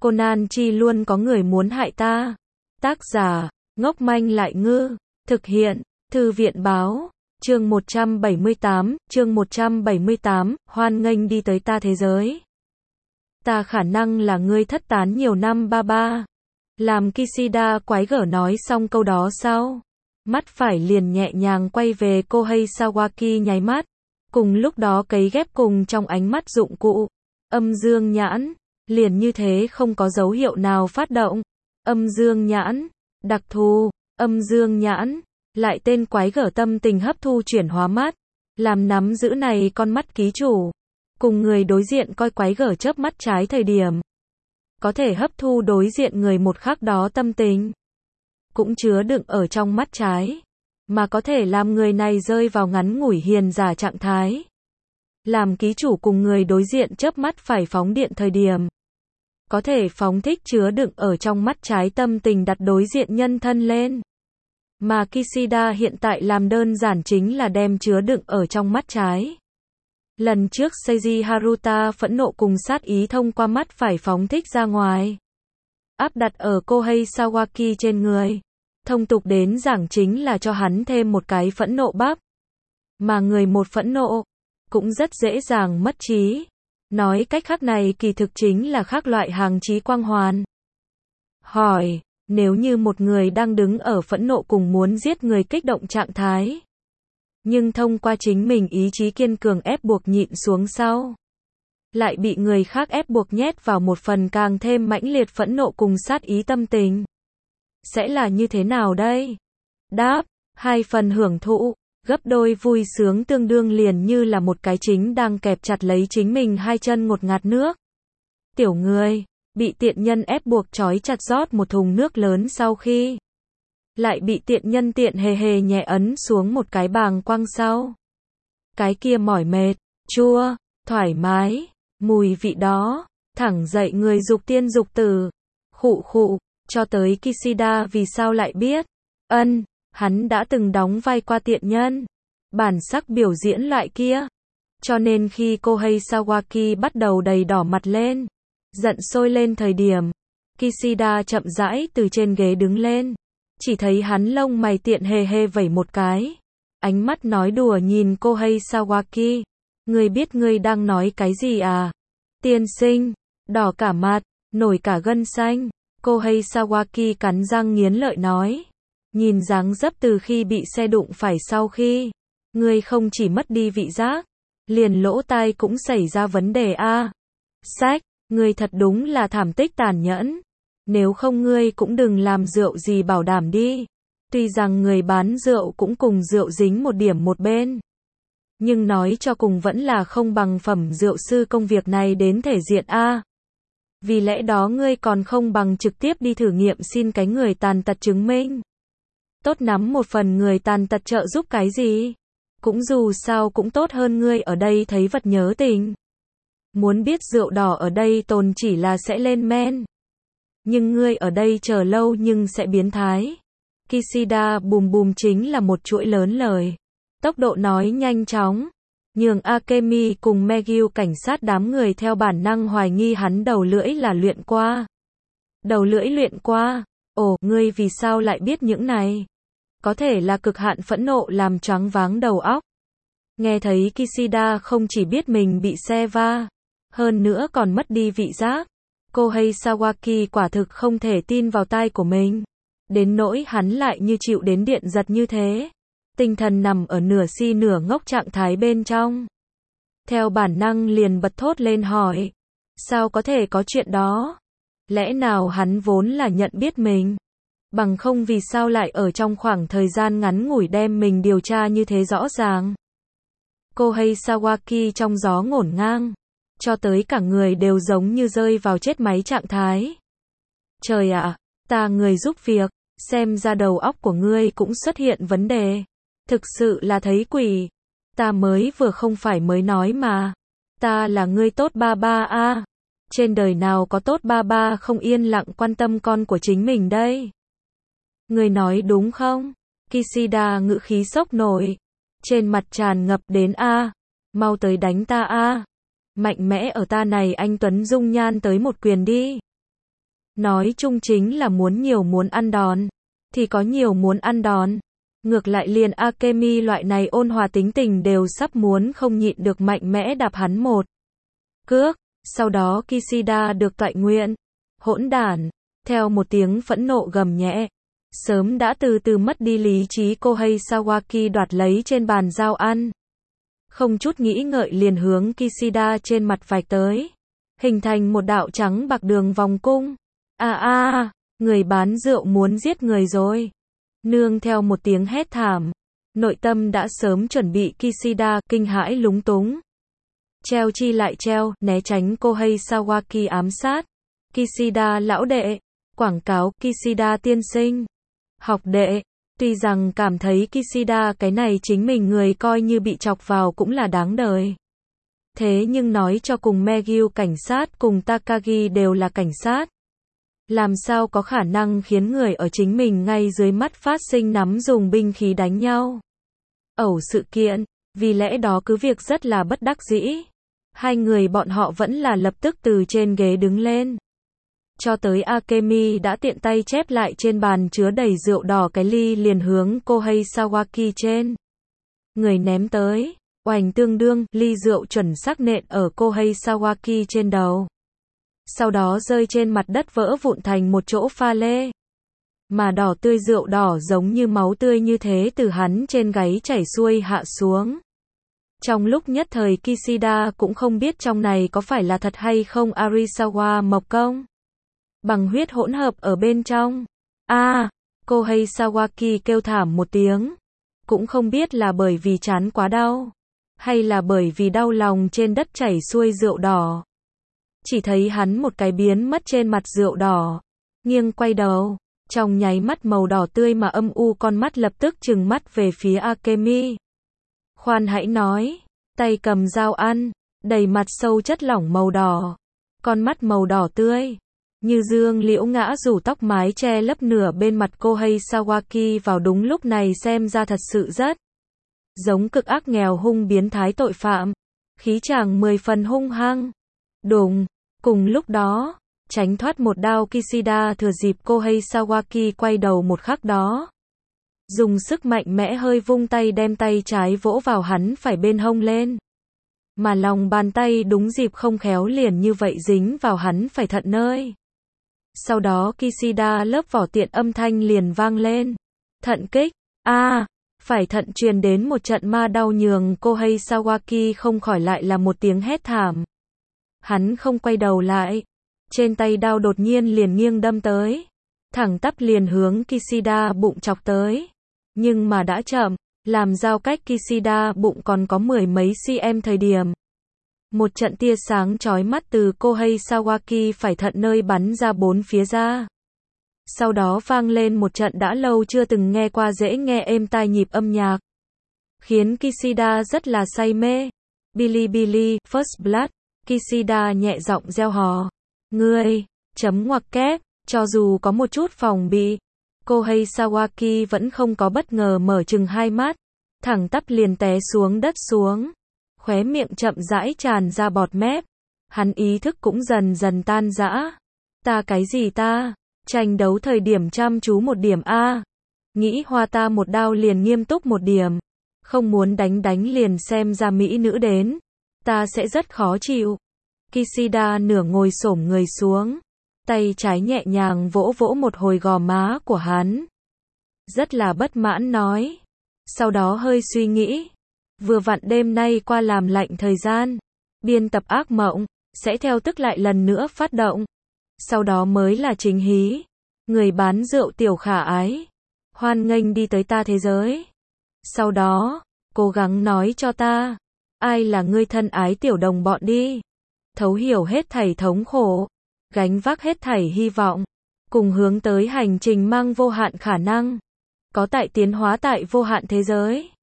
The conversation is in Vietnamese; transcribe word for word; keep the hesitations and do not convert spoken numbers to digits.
Conan chi luôn có người muốn hại ta. Tác giả, ngốc manh lại ngư. Thực hiện, Thư viện báo. Chương một trăm bảy mươi tám, chương một trăm bảy mươi tám, hoan nghênh đi tới ta thế giới. Ta khả năng là ngươi thất tán nhiều năm ba ba. Làm Kishida quái gở nói xong câu đó sau. Mắt phải liền nhẹ nhàng quay về Kohei Sawaki nháy mắt. Cùng lúc đó cấy ghép cùng trong ánh mắt dụng cụ. Âm dương nhãn. Liền như thế không có dấu hiệu nào phát động. Âm dương nhãn. Đặc thù. Âm dương nhãn. Lại tên quái gở tâm tình hấp thu chuyển hóa mắt. Làm nắm giữ này con mắt ký chủ. Cùng người đối diện coi quái gở chớp mắt trái thời điểm. Có thể hấp thu đối diện người một khắc đó tâm tình. Cũng chứa đựng ở trong mắt trái. Mà có thể làm người này rơi vào ngắn ngủi hiền giả trạng thái. Làm ký chủ cùng người đối diện chớp mắt phải phóng điện thời điểm. Có thể phóng thích chứa đựng ở trong mắt trái tâm tình đặt đối diện nhân thân lên. Mà Kishida hiện tại làm đơn giản chính là đem chứa đựng ở trong mắt trái. Lần trước Seiji Haruta phẫn nộ cùng sát ý thông qua mắt phải phóng thích ra ngoài. Áp đặt ở Kohei Sawaki trên người. Thông tục đến giảng chính là cho hắn thêm một cái phẫn nộ bắp. Mà người một phẫn nộ, cũng rất dễ dàng mất trí. Nói cách khác này kỳ thực chính là khác loại hàng trí quang hoàn. Hỏi, nếu như một người đang đứng ở phẫn nộ cùng muốn giết người kích động trạng thái. Nhưng thông qua chính mình ý chí kiên cường ép buộc nhịn xuống sau. Lại bị người khác ép buộc nhét vào một phần càng thêm mãnh liệt phẫn nộ cùng sát ý tâm tình. Sẽ là như thế nào đây? Đáp, hai phần hưởng thụ, gấp đôi vui sướng tương đương liền như là một cái chính đang kẹp chặt lấy chính mình hai chân ngột ngạt nước. Tiểu người, bị tiện nhân ép buộc trói chặt rót một thùng nước lớn sau khi. Lại bị tiện nhân tiện hề hề nhẹ ấn xuống một cái bàng quang sau. Cái kia mỏi mệt, chua, thoải mái, mùi vị đó, thẳng dậy người dục tiên dục tử. Khụ khụ, cho tới Kishida vì sao lại biết. Ân, hắn đã từng đóng vai qua tiện nhân. Bản sắc biểu diễn loại kia. Cho nên khi Kohei Sawaki bắt đầu đầy đỏ mặt lên. Giận sôi lên thời điểm. Kishida chậm rãi từ trên ghế đứng lên. Chỉ thấy hắn lông mày tiện hề hề vẩy một cái. Ánh mắt nói đùa nhìn Kohei Sawaki. Ngươi biết ngươi đang nói cái gì à? Tiên sinh, đỏ cả mặt, nổi cả gân xanh. Kohei Sawaki cắn răng nghiến lợi nói. Nhìn dáng dấp từ khi bị xe đụng phải sau khi. Ngươi không chỉ mất đi vị giác. Liền lỗ tai cũng xảy ra vấn đề a. À. Sách, ngươi thật đúng là thảm tích tàn nhẫn. Nếu không ngươi cũng đừng làm rượu gì bảo đảm đi. Tuy rằng người bán rượu cũng cùng rượu dính một điểm một bên. Nhưng nói cho cùng vẫn là không bằng phẩm rượu sư công việc này đến thể diện a. À. Vì lẽ đó ngươi còn không bằng trực tiếp đi thử nghiệm xin cái người tàn tật chứng minh. Tốt nắm một phần người tàn tật trợ giúp cái gì. Cũng dù sao cũng tốt hơn ngươi ở đây thấy vật nhớ tình. Muốn biết rượu đỏ ở đây tồn chỉ là sẽ lên men. Nhưng ngươi ở đây chờ lâu nhưng sẽ biến thái. Kishida bùm bùm chính là một chuỗi lớn lời. Tốc độ nói nhanh chóng. Nhường Akemi cùng Megyu cảnh sát đám người theo bản năng hoài nghi hắn đầu lưỡi là luyện qua. Đầu lưỡi luyện qua. Ồ, ngươi vì sao lại biết những này? Có thể là cực hạn phẫn nộ làm choáng váng đầu óc. Nghe thấy Kishida không chỉ biết mình bị xe va. Hơn nữa còn mất đi vị giác. Kohei Sawaki quả thực không thể tin vào tai của mình. Đến nỗi hắn lại như chịu đến điện giật như thế. Tinh thần nằm ở nửa si nửa ngốc trạng thái bên trong. Theo bản năng liền bật thốt lên hỏi. Sao có thể có chuyện đó? Lẽ nào hắn vốn là nhận biết mình? Bằng không vì sao lại ở trong khoảng thời gian ngắn ngủi đem mình điều tra như thế rõ ràng? Kohei Sawaki trong gió ngổn ngang. Cho tới cả người đều giống như rơi vào chết máy trạng thái. Trời ạ, à, ta người giúp việc, xem ra đầu óc của ngươi cũng xuất hiện vấn đề. Thực sự là thấy quỷ. Ta mới vừa không phải mới nói mà. Ta là ngươi tốt ba ba a. À. Trên đời nào có tốt ba ba không yên lặng quan tâm con của chính mình đây. Ngươi nói đúng không? Kishida ngữ khí sốc nổi. Trên mặt tràn ngập đến a. À. Mau tới đánh ta a. À. Mạnh mẽ ở ta này anh Tuấn dung nhan tới một quyền đi. Nói chung chính là muốn nhiều muốn ăn đòn. Thì có nhiều muốn ăn đòn. Ngược lại liền Akemi loại này ôn hòa tính tình đều sắp muốn không nhịn được mạnh mẽ đạp hắn một cước. Sau đó Kishida được toại nguyện. Hỗn đản. Theo một tiếng phẫn nộ gầm nhẹ. Sớm đã từ từ mất đi lý trí Kohei Sawaki đoạt lấy trên bàn dao ăn. Không chút nghĩ ngợi liền hướng Kishida trên mặt vạch tới. Hình thành một đạo trắng bạc đường vòng cung. A a a, người bán rượu muốn giết người rồi. Nương theo một tiếng hét thảm. Nội tâm đã sớm chuẩn bị Kishida, kinh hãi lúng túng. Treo chi lại treo, né tránh Kohei Sawaki ám sát. Kishida lão đệ. Quảng cáo, Kishida tiên sinh. Học đệ. Tuy rằng cảm thấy Kishida cái này chính mình người coi như bị chọc vào cũng là đáng đời. Thế nhưng nói cho cùng Megyu cảnh sát cùng Takagi đều là cảnh sát. Làm sao có khả năng khiến người ở chính mình ngay dưới mắt phát sinh nắm dùng binh khí đánh nhau. Ẩu sự kiện, vì lẽ đó cứ việc rất là bất đắc dĩ. Hai người bọn họ vẫn là lập tức từ trên ghế đứng lên. Cho tới Akemi đã tiện tay chép lại trên bàn chứa đầy rượu đỏ cái ly liền hướng Kohei Sawaki trên. Người ném tới, oành tương đương, ly rượu chuẩn xác nện ở Kohei Sawaki trên đầu. Sau đó rơi trên mặt đất vỡ vụn thành một chỗ pha lê. Mà đỏ tươi rượu đỏ giống như máu tươi như thế từ hắn trên gáy chảy xuôi hạ xuống. Trong lúc nhất thời Kishida cũng không biết trong này có phải là thật hay không Arisawa Mộc Công. Bằng huyết hỗn hợp ở bên trong. A, à, Kohei Sawaki kêu thảm một tiếng. Cũng không biết là bởi vì chán quá đau. Hay là bởi vì đau lòng trên đất chảy xuôi rượu đỏ. Chỉ thấy hắn một cái biến mất trên mặt rượu đỏ. Nghiêng quay đầu. Trong nháy mắt màu đỏ tươi mà âm u con mắt lập tức trừng mắt về phía Akemi. Khoan hãy nói. Tay cầm dao ăn. Đầy mặt sâu chất lỏng màu đỏ. Con mắt màu đỏ tươi. Như dương liễu ngã rủ tóc mái che lấp nửa bên mặt Kohei Sawaki vào đúng lúc này xem ra thật sự rất giống cực ác nghèo hung biến thái tội phạm. Khí chàng mười phần hung hăng. Đùng, cùng lúc đó, tránh thoát một đao Kishida thừa dịp Kohei Sawaki quay đầu một khắc đó. Dùng sức mạnh mẽ hơi vung tay đem tay trái vỗ vào hắn phải bên hông lên. Mà lòng bàn tay đúng dịp không khéo liền như vậy dính vào hắn phải thận nơi. Sau đó Kishida lớp vỏ tiện âm thanh liền vang lên. Thận kích, a à, phải thận truyền đến một trận ma đau nhường Kohei Sawaki không khỏi lại là một tiếng hét thảm. Hắn không quay đầu lại. Trên tay đao đột nhiên liền nghiêng đâm tới. Thẳng tắp liền hướng Kishida bụng chọc tới. Nhưng mà đã chậm, làm giao cách Kishida bụng còn có mười mấy cm thời điểm. Một trận tia sáng chói mắt từ Kohei Sawaki phải thận nơi bắn ra bốn phía ra. Sau đó vang lên một trận đã lâu chưa từng nghe qua dễ nghe êm tai nhịp âm nhạc. Khiến Kishida rất là say mê. Bilibili, First Blood, Kishida nhẹ giọng reo hò. Ngươi, chấm ngoặc kép, cho dù có một chút phòng bị. Kohei Sawaki vẫn không có bất ngờ mở chừng hai mắt. Thẳng tắp liền té xuống đất xuống. Khóe miệng chậm rãi tràn ra bọt mép. Hắn ý thức cũng dần dần tan rã. Ta cái gì ta? Tranh đấu thời điểm chăm chú một điểm A. Nghĩ hoa ta một đao liền nghiêm túc một điểm. Không muốn đánh đánh liền xem ra mỹ nữ đến. Ta sẽ rất khó chịu. Kishida nửa ngồi xổm người xuống. Tay trái nhẹ nhàng vỗ vỗ một hồi gò má của hắn. Rất là bất mãn nói. Sau đó hơi suy nghĩ. Vừa vặn đêm nay qua làm lạnh thời gian. Biên tập ác mộng. Sẽ theo tức lại lần nữa phát động. Sau đó mới là chính hí. Người bán rượu tiểu khả ái. Hoan nghênh đi tới ta thế giới. Sau đó, cố gắng nói cho ta. Ai là ngươi thân ái tiểu đồng bọn đi. Thấu hiểu hết thảy thống khổ. Gánh vác hết thảy hy vọng. Cùng hướng tới hành trình mang vô hạn khả năng. Có tại tiến hóa tại vô hạn thế giới.